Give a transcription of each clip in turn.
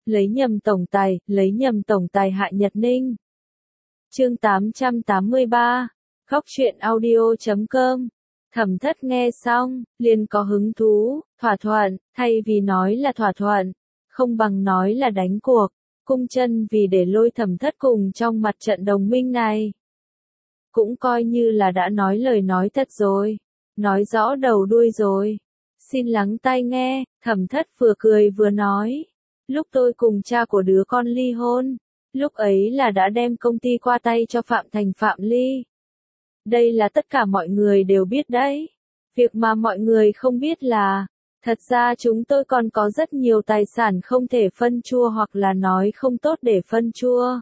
lấy nhầm tổng tài Hạ Nhật Ninh. Chương 883, khóc truyện audio.com. Thẩm Thất nghe xong, liền có hứng thú, thỏa thuận, thay vì nói là thỏa thuận, không bằng nói là đánh cuộc. Cung Chân vì để lôi Thẩm Thất cùng trong mặt trận đồng minh này, cũng coi như là đã nói lời nói thật rồi, nói rõ đầu đuôi rồi. Xin lắng tai nghe, Thẩm Thất vừa cười vừa nói, lúc tôi cùng cha của đứa con ly hôn, lúc ấy là đã đem công ty qua tay cho Phạm Thành Phạm Ly. Đây là tất cả mọi người đều biết đấy. Việc mà mọi người không biết là, thật ra chúng tôi còn có rất nhiều tài sản không thể phân chua hoặc là nói không tốt để phân chua.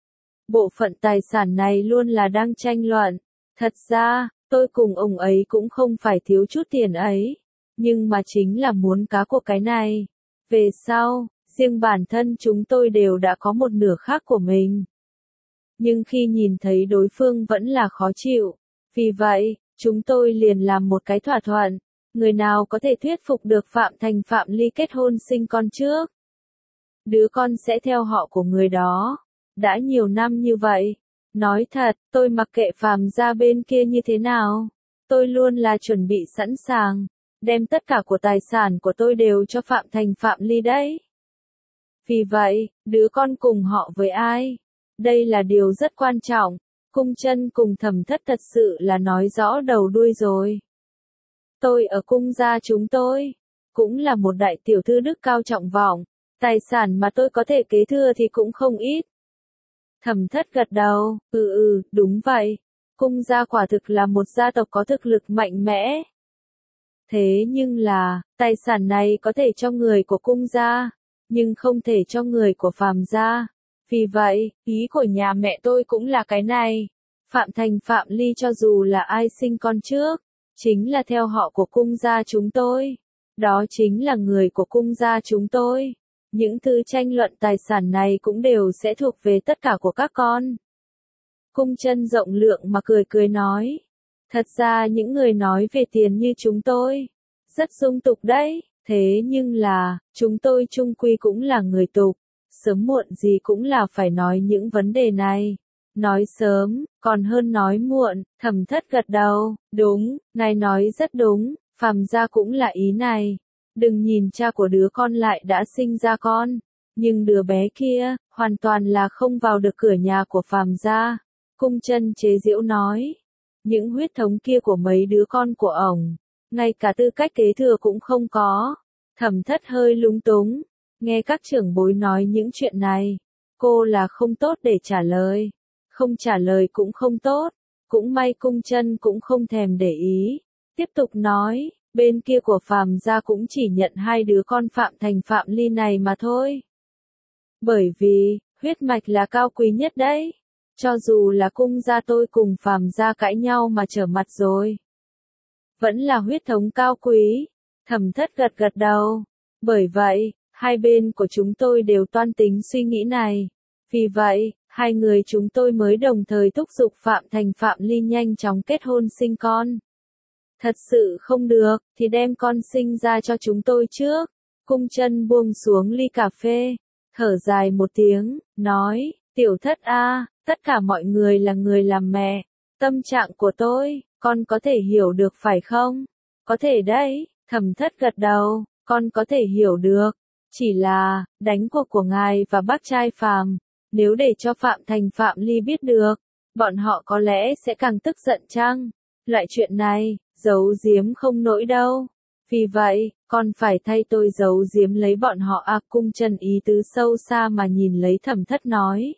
Bộ phận tài sản này luôn là đang tranh luận. Thật ra, tôi cùng ông ấy cũng không phải thiếu chút tiền ấy, nhưng mà chính là muốn cá của cái này. Về sau, riêng bản thân chúng tôi đều đã có một nửa khác của mình. Nhưng khi nhìn thấy đối phương vẫn là khó chịu, vì vậy, chúng tôi liền làm một cái thỏa thuận, người nào có thể thuyết phục được Phạm Thành Phạm Ly kết hôn sinh con trước, đứa con sẽ theo họ của người đó. Đã nhiều năm như vậy, nói thật, tôi mặc kệ Phạm gia bên kia như thế nào, tôi luôn là chuẩn bị sẵn sàng, đem tất cả của tài sản của tôi đều cho Phạm Thành Phạm Ly đấy. Vì vậy, đứa con cùng họ với ai? Đây là điều rất quan trọng. Cung Chân cùng Thẩm Thất thật sự là nói rõ đầu đuôi rồi. Tôi ở cung gia chúng tôi, cũng là một đại tiểu thư đức cao trọng vọng, tài sản mà tôi có thể kế thừa thì cũng không ít. Thẩm Thất gật đầu, đúng vậy. Cung gia quả thực là một gia tộc có thực lực mạnh mẽ. Thế nhưng là, tài sản này có thể cho người của cung gia, nhưng không thể cho người của Phạm gia. Vì vậy, ý của nhà mẹ tôi cũng là cái này. Phạm Thành Phạm Ly cho dù là ai sinh con trước, chính là theo họ của cung gia chúng tôi. Đó chính là người của cung gia chúng tôi. Những thứ tranh luận tài sản này cũng đều sẽ thuộc về tất cả của các con. Cung Chân rộng lượng mà cười cười nói. Thật ra những người nói về tiền như chúng tôi, rất dung tục đấy. Thế nhưng là, chúng tôi chung quy cũng là người tục. Sớm muộn gì cũng là phải nói những vấn đề này. Nói sớm, còn hơn nói muộn. Thẩm Thất gật đầu, đúng, ngài nói rất đúng, Phạm gia cũng là ý này. Đừng nhìn cha của đứa con lại đã sinh ra con, nhưng đứa bé kia, hoàn toàn là không vào được cửa nhà của Phạm gia. Cung Chân chế giễu nói, những huyết thống kia của mấy đứa con của ổng, ngay cả tư cách kế thừa cũng không có. Thẩm Thất hơi lúng túng. Nghe các trưởng bối nói những chuyện này, cô là không tốt để trả lời. Không trả lời cũng không tốt, cũng may Cung Chân cũng không thèm để ý. Tiếp tục nói, bên kia của Phạm gia cũng chỉ nhận hai đứa con Phạm Thành Phạm Ly này mà thôi. Bởi vì, huyết mạch là cao quý nhất đấy. Cho dù là cung gia tôi cùng Phạm gia cãi nhau mà trở mặt rồi, vẫn là huyết thống cao quý. Thẩm Thất gật gật đầu. Bởi vậy, hai bên của chúng tôi đều toan tính suy nghĩ này. Vì vậy, hai người chúng tôi mới đồng thời thúc giục Phạm Thành Phạm Ly nhanh chóng kết hôn sinh con. Thật sự không được, thì đem con sinh ra cho chúng tôi trước. Cung Chân buông xuống ly cà phê, thở dài một tiếng, nói, Tiểu Thất a, tất cả mọi người là người làm mẹ. Tâm trạng của tôi, con có thể hiểu được phải không? Có thể đấy, Thẩm Thất gật đầu, con có thể hiểu được. Chỉ là, đánh cuộc của ngài và bác trai Phạm, nếu để cho Phạm Thành Phạm Ly biết được, bọn họ có lẽ sẽ càng tức giận chăng? Loại chuyện này, giấu giếm không nổi đâu. Vì vậy, con phải thay tôi giấu giếm lấy bọn họ à? Cung Chân ý tứ sâu xa mà nhìn lấy Thẩm Thất nói.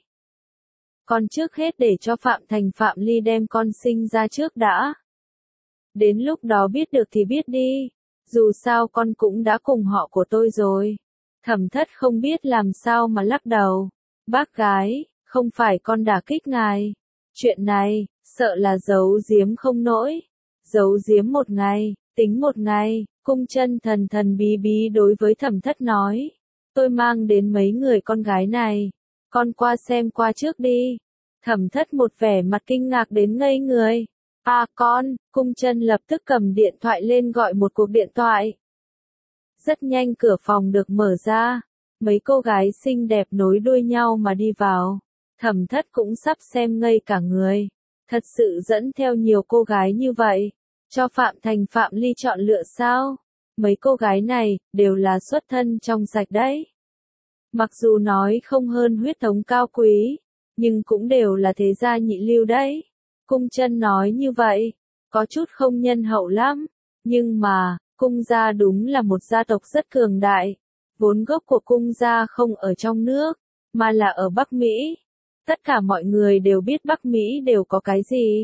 Con trước hết để cho Phạm Thành Phạm Ly đem con sinh ra trước đã. Đến lúc đó biết được thì biết đi. Dù sao con cũng đã cùng họ của tôi rồi. Thẩm Thất không biết làm sao mà lắc đầu. Bác gái, không phải con đả kích ngài. Chuyện này, sợ là giấu giếm không nổi. Giấu giếm một ngày, tính một ngày. Cung Chân thần thần bí bí đối với Thẩm Thất nói. Tôi mang đến mấy người con gái này. Con qua xem qua trước đi. Thẩm Thất một vẻ mặt kinh ngạc đến ngây người. À con, Cung Chân lập tức cầm điện thoại lên gọi một cuộc điện thoại. Rất nhanh cửa phòng được mở ra. mấy cô gái xinh đẹp nối đuôi nhau mà đi vào. Thẩm Thất cũng sắp xem ngây cả người. Thật sự dẫn theo nhiều cô gái như vậy, cho Phạm Thành Phạm Ly chọn lựa sao? Mấy cô gái này, đều là xuất thân trong sạch đấy. Mặc dù nói không hơn huyết thống cao quý, nhưng cũng đều là thế gia nhị lưu đấy. Cung Chân nói như vậy, có chút không nhân hậu lắm. Nhưng mà, cung gia đúng là một gia tộc rất cường đại. Vốn gốc của cung gia không ở trong nước, mà là ở Bắc Mỹ. Tất cả mọi người đều biết Bắc Mỹ đều có cái gì.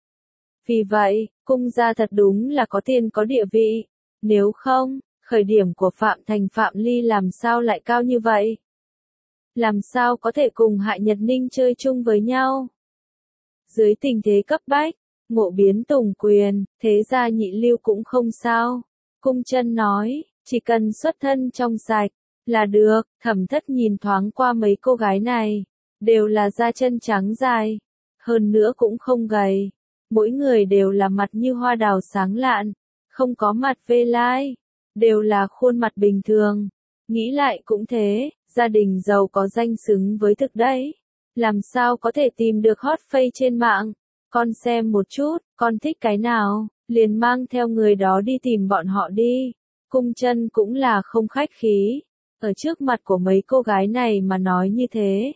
Vì vậy, cung gia thật đúng là có tiền có địa vị. Nếu không, khởi điểm của Phạm Thành Phạm Ly làm sao lại cao như vậy? Làm sao có thể cùng Hạ Nhật Ninh chơi chung với nhau? Dưới tình thế cấp bách, ngộ biến tùng quyền, thế gia nhị lưu cũng không sao. Cung Chân nói, chỉ cần xuất thân trong sạch, là được. Thẩm Thất nhìn thoáng qua mấy cô gái này, đều là da chân trắng dài, hơn nữa cũng không gầy. Mỗi người đều là mặt như hoa đào sáng lạn, không có mặt vê lai, đều là khuôn mặt bình thường. Nghĩ lại cũng thế, gia đình giàu có danh xứng với thực đấy. Làm sao có thể tìm được hot face trên mạng? Con xem một chút, con thích cái nào, liền mang theo người đó đi tìm bọn họ đi. Cung Chân cũng là không khách khí, ở trước mặt của mấy cô gái này mà nói như thế.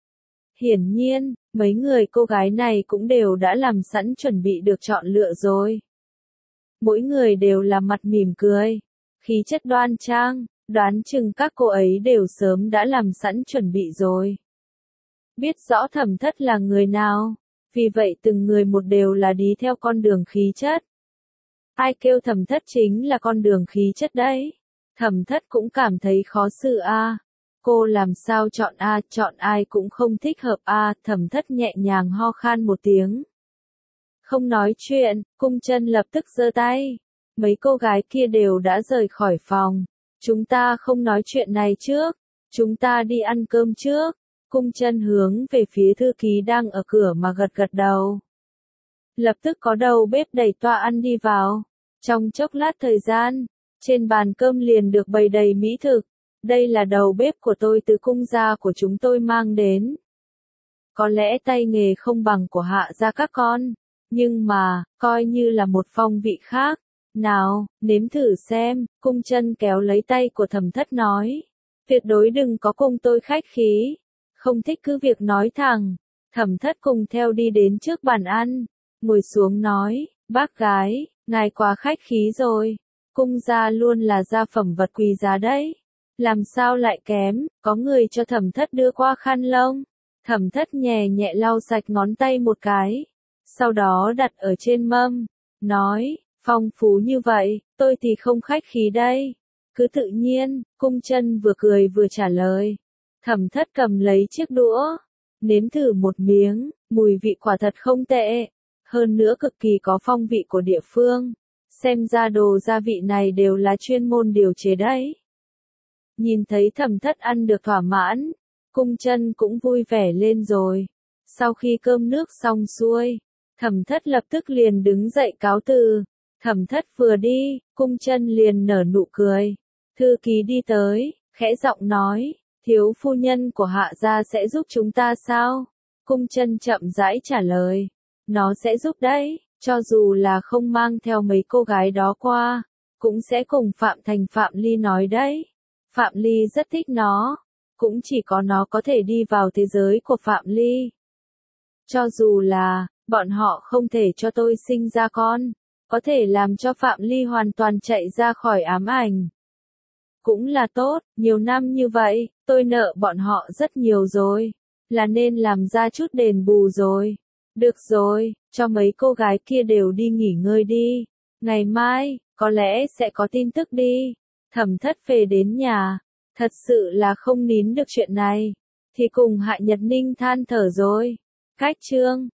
Hiển nhiên, mấy người cô gái này cũng đều đã làm sẵn chuẩn bị được chọn lựa rồi. Mỗi người đều là mặt mỉm cười, khí chất đoan trang, đoán chừng các cô ấy đều sớm đã làm sẵn chuẩn bị rồi. Biết rõ Thẩm Thất là người nào, vì vậy từng người một đều là đi theo con đường khí chất. Ai kêu Thẩm Thất chính là con đường khí chất đấy. Thẩm Thất cũng cảm thấy khó xử a. Cô làm sao chọn a, chọn ai cũng không thích hợp a. Thẩm Thất nhẹ nhàng ho khan một tiếng. Không nói chuyện, Cung Chân lập tức giơ tay. Mấy cô gái kia đều đã rời khỏi phòng. Chúng ta không nói chuyện này trước, chúng ta đi ăn cơm trước. Cung Chân hướng về phía thư ký đang ở cửa mà gật gật đầu. Lập tức có đầu bếp đẩy toa ăn đi vào. Trong chốc lát thời gian, trên bàn cơm liền được bày đầy mỹ thực. Đây là đầu bếp của tôi từ cung gia của chúng tôi mang đến. Có lẽ tay nghề không bằng của Hạ gia các con, nhưng mà, coi như là một phong vị khác. Nào, nếm thử xem. Cung Chân kéo lấy tay của Thẩm Thất nói. Tuyệt đối đừng có cùng tôi khách khí. Không thích cứ việc nói thẳng. Thẩm Thất cùng theo đi đến trước bàn ăn, ngồi xuống nói, bác gái, ngài quá khách khí rồi. Cung gia luôn là gia phẩm vật quý giá đấy. Làm sao lại kém, có người cho Thẩm Thất đưa qua khăn lông. Thẩm Thất nhẹ nhẹ lau sạch ngón tay một cái, sau đó đặt ở trên mâm, nói, phong phú như vậy, tôi thì không khách khí đây. Cứ tự nhiên, Cung Chân vừa cười vừa trả lời. Thẩm Thất cầm lấy chiếc đũa, nếm thử một miếng, mùi vị quả thật không tệ, hơn nữa cực kỳ có phong vị của địa phương. Xem ra đồ gia vị này đều là chuyên môn điều chế đấy. Nhìn thấy Thẩm Thất ăn được thỏa mãn, Cung Chân cũng vui vẻ lên rồi. Sau khi cơm nước xong xuôi, Thẩm Thất lập tức liền đứng dậy cáo từ. Thẩm Thất vừa đi, Cung Chân liền nở nụ cười. Thư ký đi tới, khẽ giọng nói, thiếu phu nhân của Hạ gia sẽ giúp chúng ta sao? Cung Chân chậm rãi trả lời, nó sẽ giúp đấy, cho dù là không mang theo mấy cô gái đó qua, cũng sẽ cùng Phạm Thành Phạm Ly nói đấy. Phạm Ly rất thích nó, cũng chỉ có nó có thể đi vào thế giới của Phạm Ly. Cho dù là, bọn họ không thể cho tôi sinh ra con, có thể làm cho Phạm Ly hoàn toàn chạy ra khỏi ám ảnh. Cũng là tốt, nhiều năm như vậy, tôi nợ bọn họ rất nhiều rồi, là nên làm ra chút đền bù rồi. Được rồi, cho mấy cô gái kia đều đi nghỉ ngơi đi, ngày mai, có lẽ sẽ có tin tức đi. Thẩm Thất về đến nhà, thật sự là không nín được chuyện này, thì cùng Hạ Nhật Ninh than thở rồi. Cách chương